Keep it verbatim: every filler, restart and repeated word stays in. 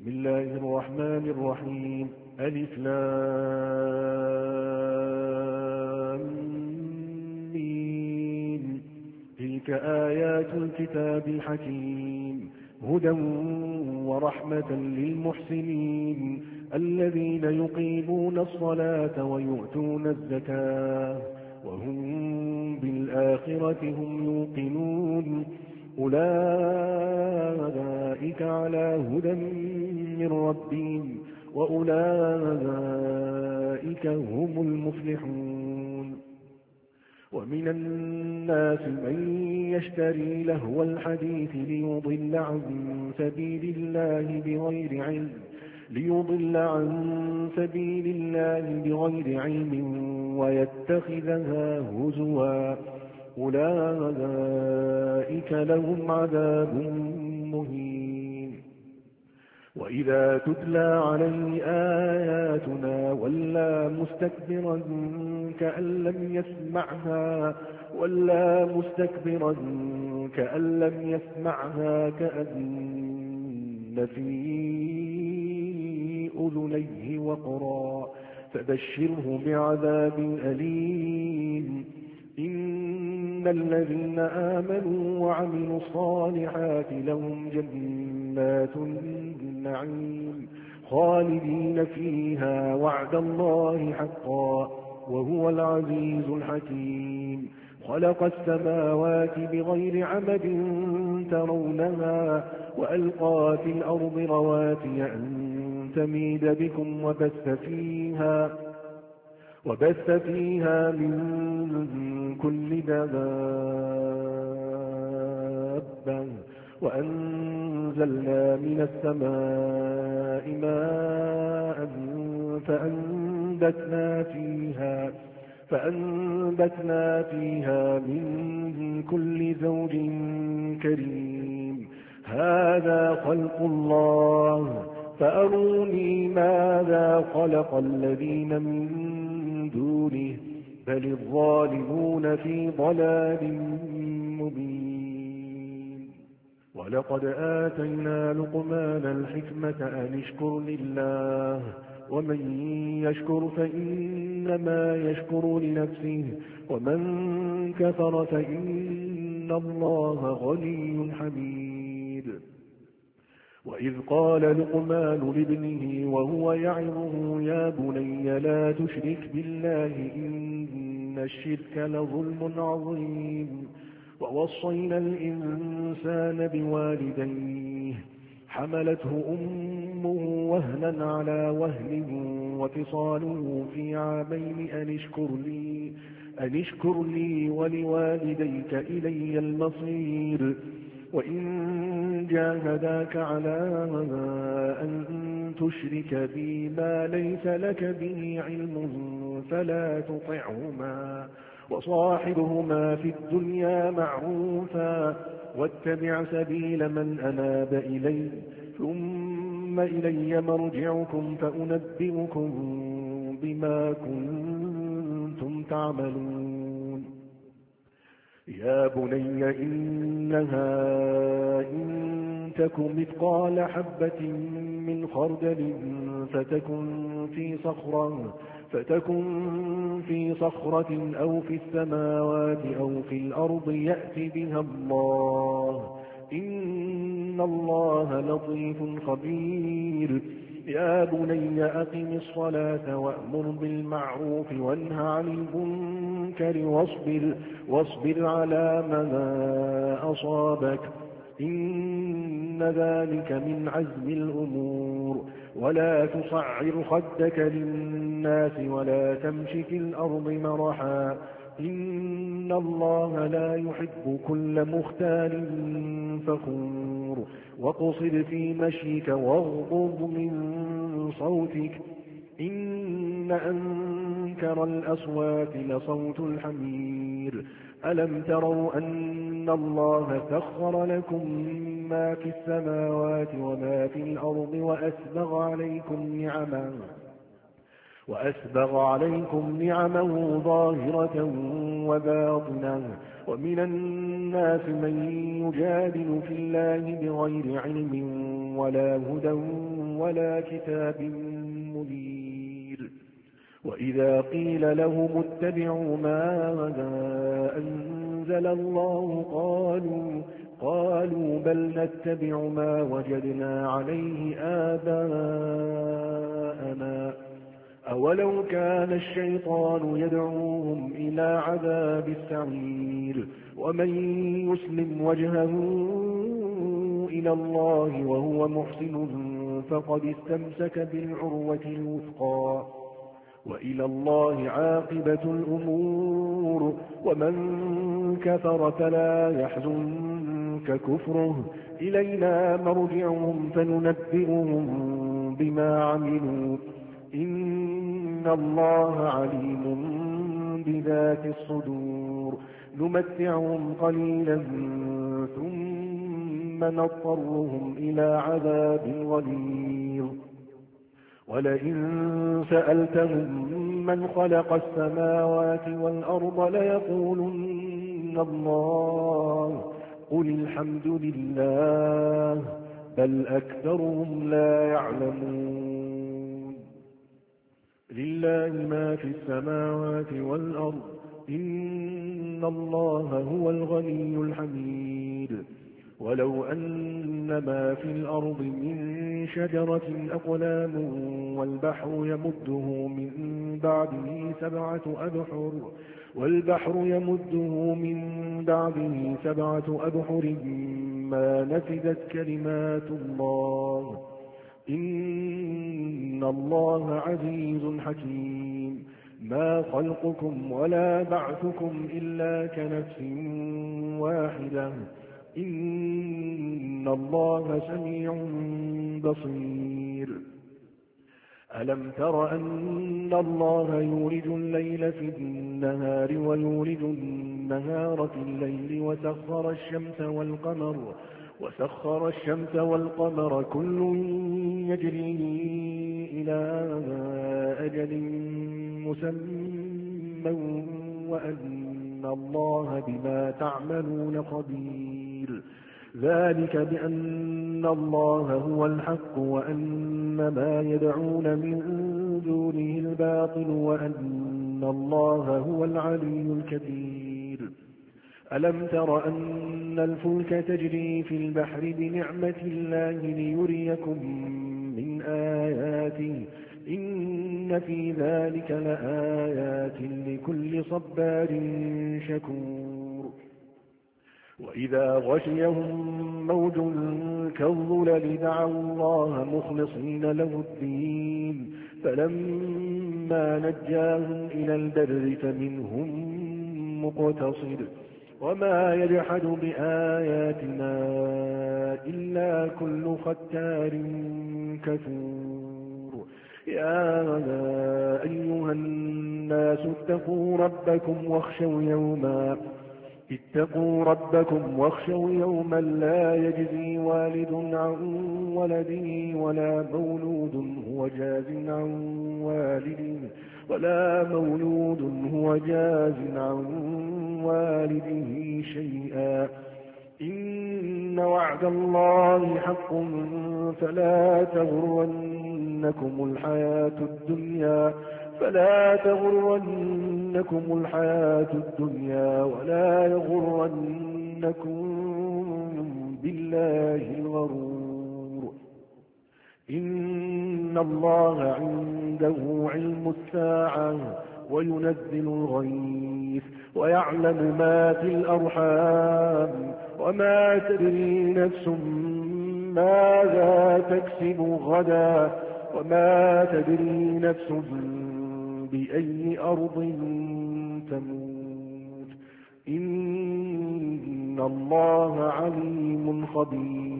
بسم الله الرحمن الرحيم. ألف لام ميم. تلك آيات الكتاب الحكيم، هدى ورحمة للمحسنين الذين يقيمون الصلاة ويؤتون الزكاة وهم بالآخرة هم يوقنون. أولئك على هدى من ربهم وأولئك هم المفلحون. ومن الناس من يشتري لهو الحديث ليضل عن سبيل الله بغير علم ليضل عن سبيل الله بغير علم ويتخذها هزوا. أولئك لهم عذاب مهين. وإذا تتلى عليه آياتنا ولى مستكبرا كأن لم يسمعها ولا مستكبرا كأن لم يسمعها كأن في أذنيه وقرا فبشره بعذاب أليم. إن الذين آمنوا وعملوا الصالحات لهم جنات النعيم خالدين فيها وعد الله حقا وهو العزيز الحكيم. خلق السماوات بغير عمد ترونها وألقى في الأرض رواسي أن تميد بكم وبث فيها وبث فيها من كل دابة وأنزلنا من السماء ماء فأنبتنا فيها فأنبتنا فيها من كل زوج كريم. هذا خلق الله فأروني ماذا خلق الذين من دونه بل الظالمون في ضلال مبين. ولقد آتينا لقمان الحكمة أن اشكر لله ومن يشكر فإنما يشكر لنفسه ومن كفر فإن الله غني حميد. وإذ قال لقمان لابنه وهو يعظه يا بني لا تشرك بالله إن الشرك لظلم عظيم. ووصينا الإنسان بوالديه حملته أمه وهنا على وهن وفصاله في عامين أن اشكر لي أن اشكر لي ولوالديك إلي المصير. وإن جاهداك على أن تشرك بي ما ليس لك به علم فلا تطعهما وصاحبهما في الدنيا معروفا واتبع سبيل من أناب إلي ثم إلي مرجعكم فأنبئكم بما كنتم تعملون. يا بني إنها إن تك مثقال حبة من خردل فتكن في صخرة فتكن في صخرة أو في السماوات أو في الأرض يأت بها الله إن الله لطيف خبير. يا بني أقم الصلاة وأمر بالمعروف وانه عن المنكر واصبر, واصبر على ما أصابك إن ذلك من عزم الأمور. ولا تصعر خدك للناس ولا تمش في الأرض مرحا إن الله لا يحب كل مختال فخور. واقصد في مشيك واغضض من صوتك إن أنكر الأصوات لصوت الحمير. ألم تروا أن الله سخر لكم ما في السماوات وما في الأرض وأسبغ عليكم نعمه وأسبغ عليكم نعمه ظاهرة وباطنة. ومن الناس من يجادل في الله بغير علم ولا هدى ولا كتاب منير. وإذا قيل لهم اتبعوا ما أنزل الله قالوا قالوا بل نتبع ما وجدنا عليه آباءنا أولو كان الشيطان يدعوهم إلى عذاب السعير. ومن يسلم وجهه إلى الله وهو محسن فقد استمسك بالعروة الوثقى وإلى الله عاقبة الأمور. ومن كفر فلا يحزنك كفره إلينا مرجعهم فننبئهم بما عملوا إن الله عليم بذات الصدور. نمتعهم قليلا ثم نضطرهم إلى عذاب غليظ. ولئن سألتهم من خلق السماوات والأرض ليقولن الله قل الحمد لله بل أكثرهم لا يعلمون. لله ما في السماوات والأرض إن الله هو الغني الحميد. ولو أن ما في الأرض من شجرة أقلام والبحر يمده من بعده سبعة أبحر والبحر يمده من بعده سبعة أبحر ما نفدت كلمات الله إن الله عزيز حكيم. ما خلقكم ولا بعثكم إلا كنفس واحدة إن الله سميع بصير. ألم تر أن الله يولج الليل في النهار ويولج النهار في الليل وسخر الشمس والقمر وسخر الشمس والقمر كل يجري إلى أجل مسمى وأن الله بما تعملون خبير. ذلك بأن الله هو الحق وأن ما يدعون من دونه الباطل وأن الله هو العلي الكبير. ألم تر أن الفلك تجري في البحر بنعمة الله ليريكم من آياته إن في ذلك لآيات لكل صبار شكور. وإذا غشيهم موج كالظلل دعوا الله مخلصين له الدين فلما نجاهم إلى البر فمنهم مقتصد وما يجحد بآياتنا إلا كل ختار كفور. يا أيها الناس اتقوا ربكم واخشوا يوما اتقوا ربكم واخشوا يوما لا يجزي والد عن ولده ولا مولود هو جاز عن والده ولا مولود هو جاز عن والده شيئا إن وعد الله حق فلا تغرنكم الحياة الدنيا فلا تغرنكم الحياة الدنيا ولا يغرنكم بالله الغرور. إن الله عنده علم الساعة وينزل الغيث ويعلم ما في الأرحام وما تدري نفس ماذا تكسب غدا وما تدري نفس بأي أرض تموت إن الله عليم خبير.